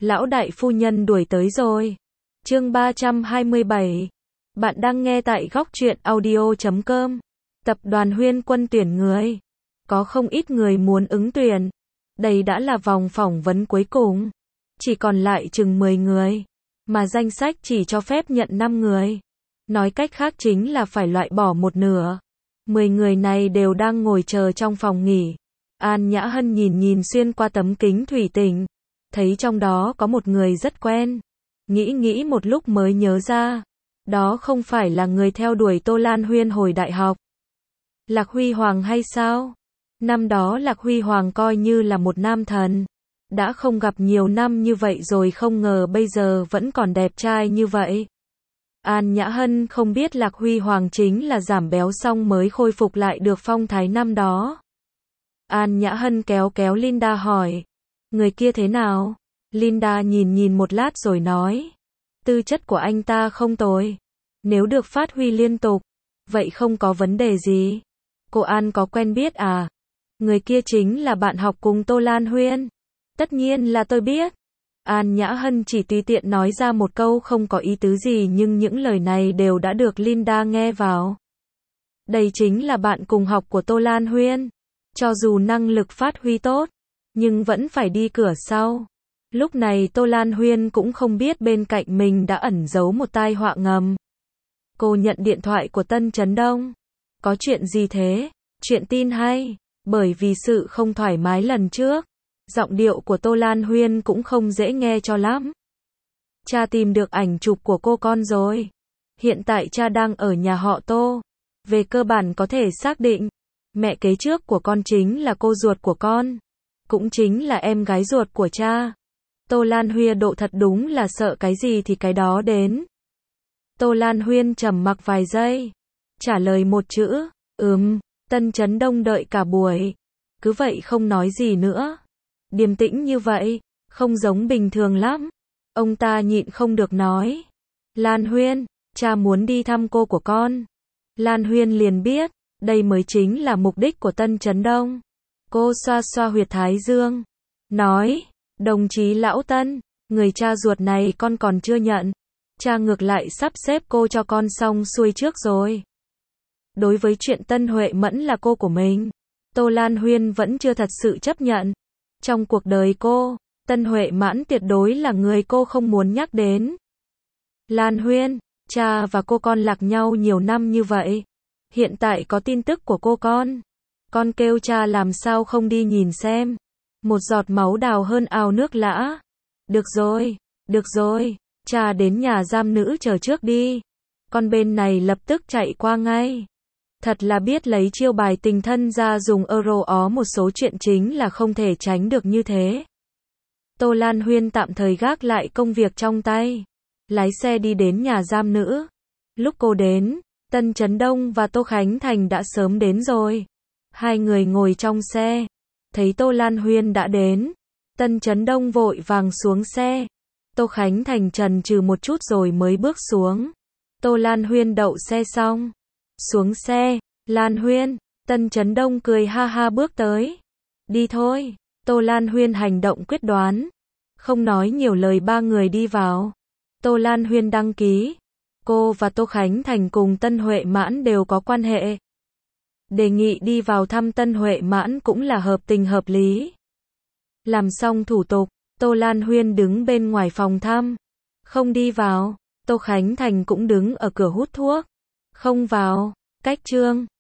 Lão đại phu nhân đuổi tới rồi. Chương 327. Bạn đang nghe tại góc truyện audio.com. Tập đoàn Huyên Quân tuyển người. Có không ít người muốn ứng tuyển. Đây đã là vòng phỏng vấn cuối cùng. Chỉ còn lại chừng 10 người. Mà danh sách chỉ cho phép nhận 5 người. Nói cách khác chính là phải loại bỏ một nửa. 10 người này đều đang ngồi chờ trong phòng nghỉ. An Nhã Hân nhìn xuyên qua tấm kính thủy tinh. Thấy trong đó có một người rất quen. Nghĩ một lúc mới nhớ ra. Đó không phải là người theo đuổi Tô Lan Huyên hồi đại học. Lạc Huy Hoàng hay sao? Năm đó Lạc Huy Hoàng coi như là một nam thần. Đã không gặp nhiều năm như vậy rồi, không ngờ bây giờ vẫn còn đẹp trai như vậy. An Nhã Hân không biết Lạc Huy Hoàng chính là giảm béo xong mới khôi phục lại được phong thái năm đó. An Nhã Hân kéo Linda hỏi. Người kia thế nào? Linda nhìn một lát rồi nói. Tư chất của anh ta không tồi. Nếu được phát huy liên tục, vậy không có vấn đề gì. Cô An có quen biết à? Người kia chính là bạn học cùng Tô Lan Huyên. Tất nhiên là tôi biết. An Nhã Hân chỉ tùy tiện nói ra một câu không có ý tứ gì, nhưng những lời này đều đã được Linda nghe vào. Đây chính là bạn cùng học của Tô Lan Huyên. Cho dù năng lực phát huy tốt, nhưng vẫn phải đi cửa sau. Lúc này Tô Lan Huyên cũng không biết bên cạnh mình đã ẩn giấu một tai họa ngầm. Cô nhận điện thoại của Tân Chấn Đông. Có chuyện gì thế? Chuyện tin hay. Bởi vì sự không thoải mái lần trước, giọng điệu của Tô Lan Huyên cũng không dễ nghe cho lắm. Cha tìm được ảnh chụp của cô con rồi. Hiện tại cha đang ở nhà họ Tô. Về cơ bản có thể xác định, mẹ kế trước của con chính là cô ruột của con. Cũng chính là em gái ruột của cha. Tô Lan Huyên độ thật đúng là sợ cái gì thì cái đó đến. Tô Lan Huyên trầm mặc vài giây. Trả lời một chữ, Tân Chấn Đông đợi cả buổi. Cứ vậy không nói gì nữa. Điềm tĩnh như vậy, không giống bình thường lắm. Ông ta nhịn không được nói. Lan Huyên, cha muốn đi thăm cô của con. Lan Huyên liền biết, đây mới chính là mục đích của Tân Chấn Đông. Cô xoa xoa huyệt thái dương. Nói, đồng chí lão Tân, người cha ruột này con còn chưa nhận. Cha ngược lại sắp xếp cô cho con xong xuôi trước rồi. Đối với chuyện Tân Huệ Mẫn là cô của mình, Tô Lan Huyên vẫn chưa thật sự chấp nhận. Trong cuộc đời cô, Tân Huệ Mẫn tuyệt đối là người cô không muốn nhắc đến. Lan Huyên, cha và cô con lạc nhau nhiều năm như vậy. Hiện tại có tin tức của cô con kêu cha làm sao không đi nhìn xem. Một giọt máu đào hơn ao nước lã. Được rồi, cha đến nhà giam nữ chờ trước đi. Con bên này lập tức chạy qua ngay. Thật là biết lấy chiêu bài tình thân ra dùng ó một số chuyện chính là không thể tránh được như thế. Tô Lan Huyên tạm thời gác lại công việc trong tay. Lái xe đi đến nhà giam nữ. Lúc cô đến, Tân Chấn Đông và Tô Khánh Thành đã sớm đến rồi. Hai người ngồi trong xe. Thấy Tô Lan Huyên đã đến. Tân Chấn Đông vội vàng xuống xe. Tô Khánh Thành chần chừ một chút rồi mới bước xuống. Tô Lan Huyên đậu xe xong. Xuống xe, Lan Huyên, Tân Chấn Đông cười ha ha bước tới. Đi thôi. Tô Lan Huyên hành động quyết đoán. Không nói nhiều lời, ba người đi vào. Tô Lan Huyên đăng ký. Cô và Tô Khánh Thành cùng Tân Huệ Mãn đều có quan hệ. Đề nghị đi vào thăm Tân Huệ Mãn cũng là hợp tình hợp lý. Làm xong thủ tục, Tô Lan Huyên đứng bên ngoài phòng thăm. Không đi vào. Tô Khánh Thành cũng đứng ở cửa hút thuốc. Không vào. Cách chương